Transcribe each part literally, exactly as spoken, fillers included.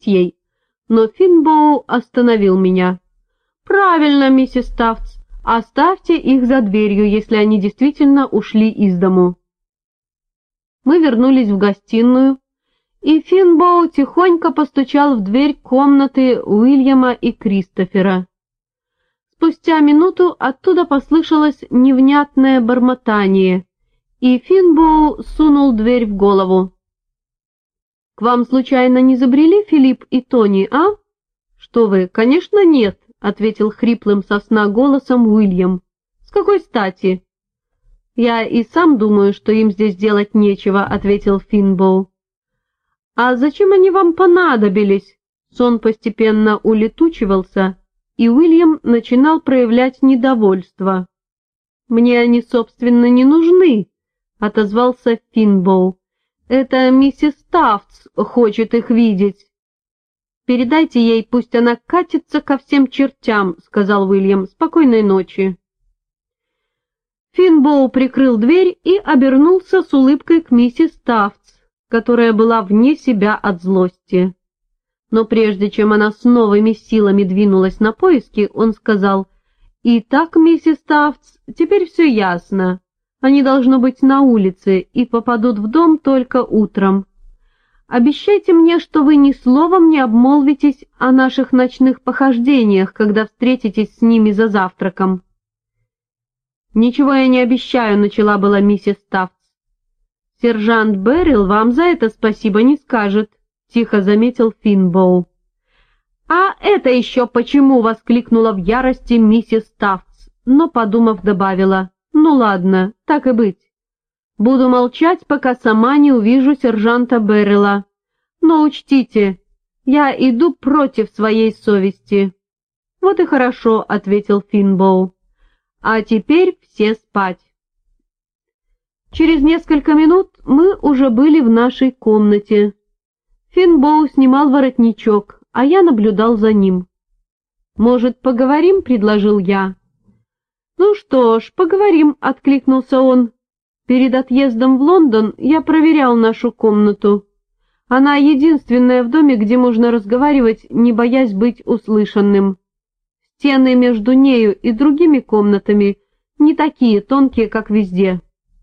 ей, но Финбоу остановил меня. «Правильно, миссис Тафтс, оставьте их за дверью, если они действительно ушли из дому». Мы вернулись в гостиную, и Финбоу тихонько постучал в дверь комнаты Уильяма и Кристофера. Спустя минуту оттуда послышалось невнятное бормотание, и Финбоу сунул дверь в голову. «К вам случайно не забрели Филипп и Тони, а?» «Что вы, конечно, нет», — ответил хриплым со сна голосом Уильям. «С какой стати?» «Я и сам думаю, что им здесь делать нечего», — ответил Финбоу. «А зачем они вам понадобились?» Сон постепенно улетучивался, и Уильям начинал проявлять недовольство. «Мне они, собственно, не нужны», — отозвался Финбоу. «Это миссис Тафтс хочет их видеть». «Передайте ей, пусть она катится ко всем чертям», — сказал Уильям. «Спокойной ночи». Финбоу прикрыл дверь и обернулся с улыбкой к миссис Тафтс, которая была вне себя от злости. Но прежде чем она с новыми силами двинулась на поиски, он сказал: «Итак, миссис Тафтс, теперь все ясно. Они должно быть на улице и попадут в дом только утром. Обещайте мне, что вы ни словом не обмолвитесь о наших ночных похождениях, когда встретитесь с ними за завтраком». «Ничего я не обещаю», — начала была миссис Тафтс. «Сержант Беррилл вам за это спасибо не скажет», — тихо заметил Финбоу. «А это еще почему?» — воскликнула в ярости миссис Тафтс, но, подумав, добавила: «Ну ладно, так и быть. Буду молчать, пока сама не увижу сержанта Беррилла. Но учтите, я иду против своей совести». «Вот и хорошо», — ответил Финбоу. «А теперь все спать». Через несколько минут мы уже были в нашей комнате. Финбоу снимал воротничок, а я наблюдал за ним. «Может, поговорим?» — предложил я. «Ну что ж, поговорим», — откликнулся он. «Перед отъездом в Лондон я проверял нашу комнату. Она единственная в доме, где можно разговаривать, не боясь быть услышанным. Стены между нею и другими комнатами не такие тонкие, как везде».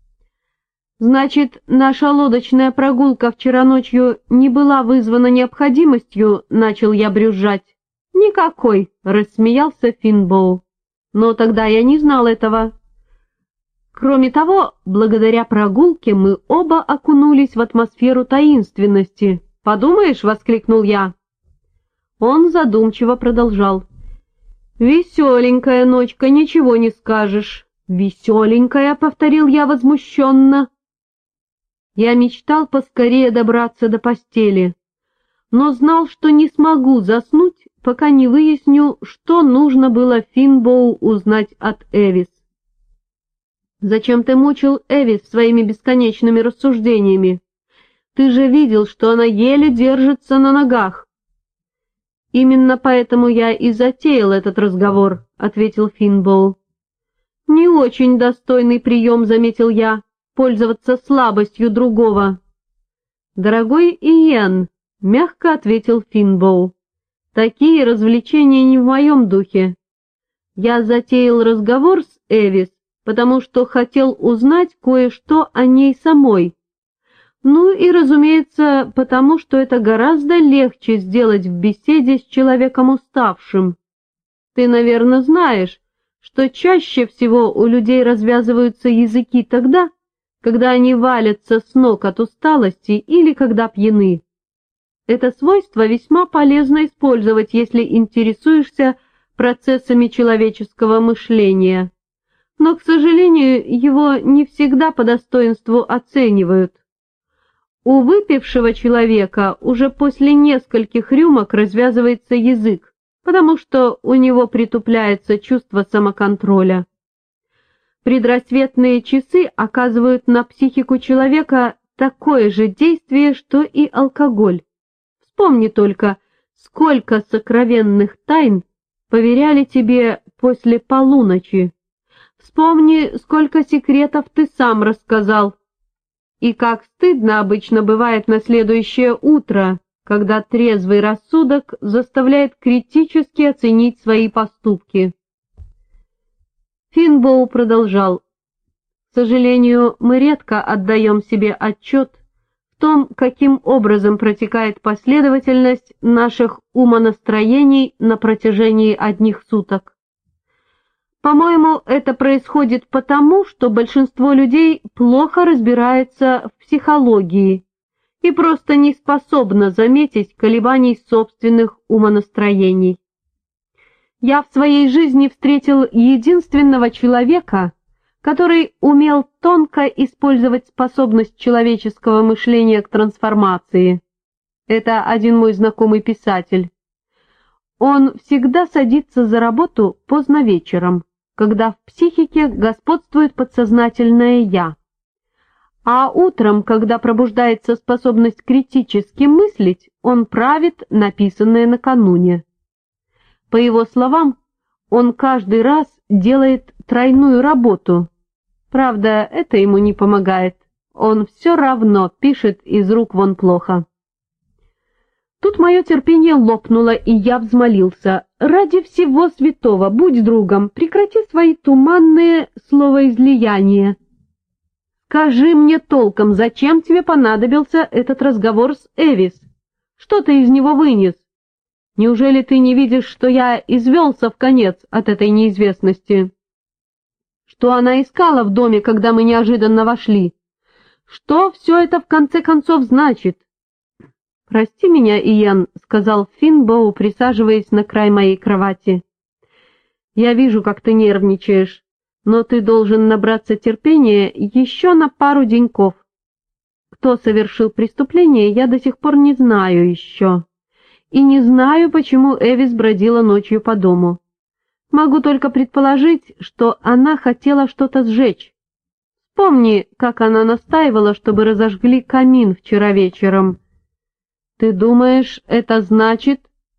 «Значит, наша лодочная прогулка вчера ночью не была вызвана необходимостью?» — начал я брюзжать. «Никакой», — рассмеялся Финбоу. «Но тогда я не знал этого. Кроме того, благодаря прогулке мы оба окунулись в атмосферу таинственности. Подумаешь», — воскликнул я. Он задумчиво продолжал. «Веселенькая ночка, ничего не скажешь». «Веселенькая», — повторил я возмущенно. Я мечтал поскорее добраться до постели, но знал, что не смогу заснуть, пока не выясню, что нужно было Финбоу узнать от Эвис. «Зачем ты мучил Эвис своими бесконечными рассуждениями? Ты же видел, что она еле держится на ногах». «Именно поэтому я и затеял этот разговор», — ответил Финбоу. «Не очень достойный прием», — заметил я, — «пользоваться слабостью другого». «Дорогой Иен», — мягко ответил Финбоу, — «такие развлечения не в моем духе. Я затеял разговор с Эвис, потому что хотел узнать кое-что о ней самой. Ну и, разумеется, потому что это гораздо легче сделать в беседе с человеком уставшим. Ты, наверное, знаешь, что чаще всего у людей развязываются языки тогда, когда они валятся с ног от усталости или когда пьяны. Это свойство весьма полезно использовать, если интересуешься процессами человеческого мышления. Но, к сожалению, его не всегда по достоинству оценивают. У выпившего человека уже после нескольких рюмок развязывается язык, потому что у него притупляется чувство самоконтроля. Предрассветные часы оказывают на психику человека такое же действие, что и алкоголь. Вспомни только, сколько сокровенных тайн поверяли тебе после полуночи. Вспомни, сколько секретов ты сам рассказал. И как стыдно обычно бывает на следующее утро, когда трезвый рассудок заставляет критически оценить свои поступки. Финбоу продолжал. К сожалению, мы редко отдаем себе отчет в том, каким образом протекает последовательность наших умонастроений на протяжении одних суток. По-моему, это происходит потому, что большинство людей плохо разбирается в психологии и просто не способно заметить колебаний собственных умонастроений. Я в своей жизни встретил единственного человека, который умел тонко использовать способность человеческого мышления к трансформации. Это один мой знакомый писатель. Он всегда садится за работу поздно вечером, когда в психике господствует подсознательное «я». А утром, когда пробуждается способность критически мыслить, он правит написанное накануне. По его словам, он каждый раз делает тройную работу. Правда, это ему не помогает. Он все равно пишет из рук вон плохо. Тут мое терпение лопнуло, и я взмолился. «Ради всего святого, будь другом, прекрати свои туманные словоизлияния. Скажи мне толком, зачем тебе понадобился этот разговор с Эвис? Что ты из него вынес? Неужели ты не видишь, что я извелся вконец от этой неизвестности? Что она искала в доме, когда мы неожиданно вошли? Что все это в конце концов значит?» «Прости меня, Иэн», — сказал Финбоу, присаживаясь на край моей кровати. «Я вижу, как ты нервничаешь, но ты должен набраться терпения еще на пару деньков. Кто совершил преступление, я до сих пор не знаю еще. И не знаю, почему Эвис бродила ночью по дому. Могу только предположить, что она хотела что-то сжечь. Вспомни, как она настаивала, чтобы разожгли камин вчера вечером. Ты думаешь, это значит...»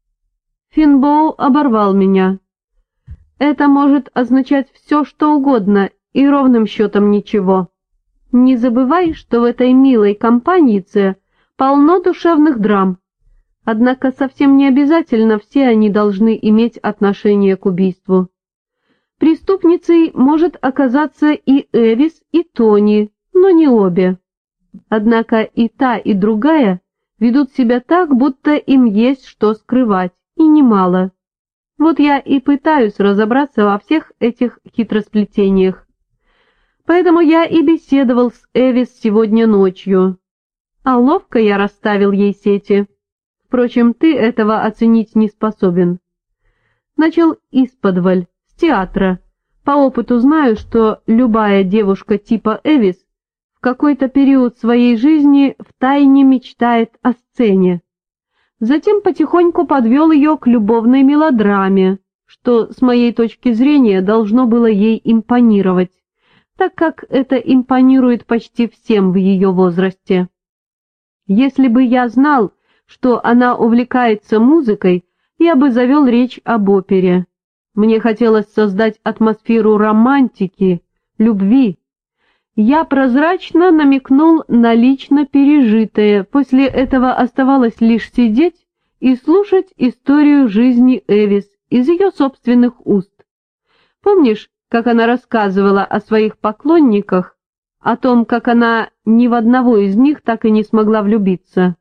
Финбоу оборвал меня. «Это может означать все, что угодно, и ровным счетом ничего. Не забывай, что в этой милой компанице полно душевных драм. Однако совсем не обязательно все они должны иметь отношение к убийству. Преступницей может оказаться и Эвис, и Тони, но не обе. Однако и та, и другая ведут себя так, будто им есть что скрывать, и немало. Вот я и пытаюсь разобраться во всех этих хитросплетениях. Поэтому я и беседовал с Эвис сегодня ночью. А ловко я расставил ей сети. Впрочем, ты этого оценить не способен. Начал исподволь, с театра. По опыту знаю, что любая девушка типа Эвис в какой-то период своей жизни втайне мечтает о сцене. Затем потихоньку подвел ее к любовной мелодраме, что, с моей точки зрения, должно было ей импонировать, так как это импонирует почти всем в ее возрасте. Если бы я знал, что она увлекается музыкой, я бы завел речь об опере. Мне хотелось создать атмосферу романтики, любви. Я прозрачно намекнул на лично пережитое, после этого оставалось лишь сидеть и слушать историю жизни Эвис из ее собственных уст. Помнишь, как она рассказывала о своих поклонниках, о том, как она ни в одного из них так и не смогла влюбиться?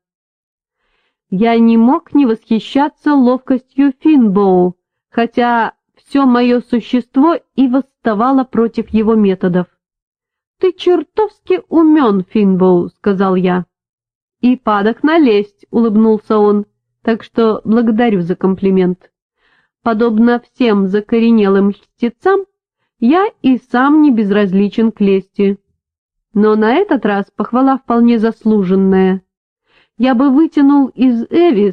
Я не мог не восхищаться ловкостью Финбоу, хотя все мое существо и восставало против его методов. «Ты чертовски умен, Финбоу», — сказал я. «И падок на лесть», — улыбнулся он, так что благодарю за комплимент. Подобно всем закоренелым льстецам, я и сам не безразличен к лести. Но на этот раз похвала вполне заслуженная. Я бы вытянул из Эвис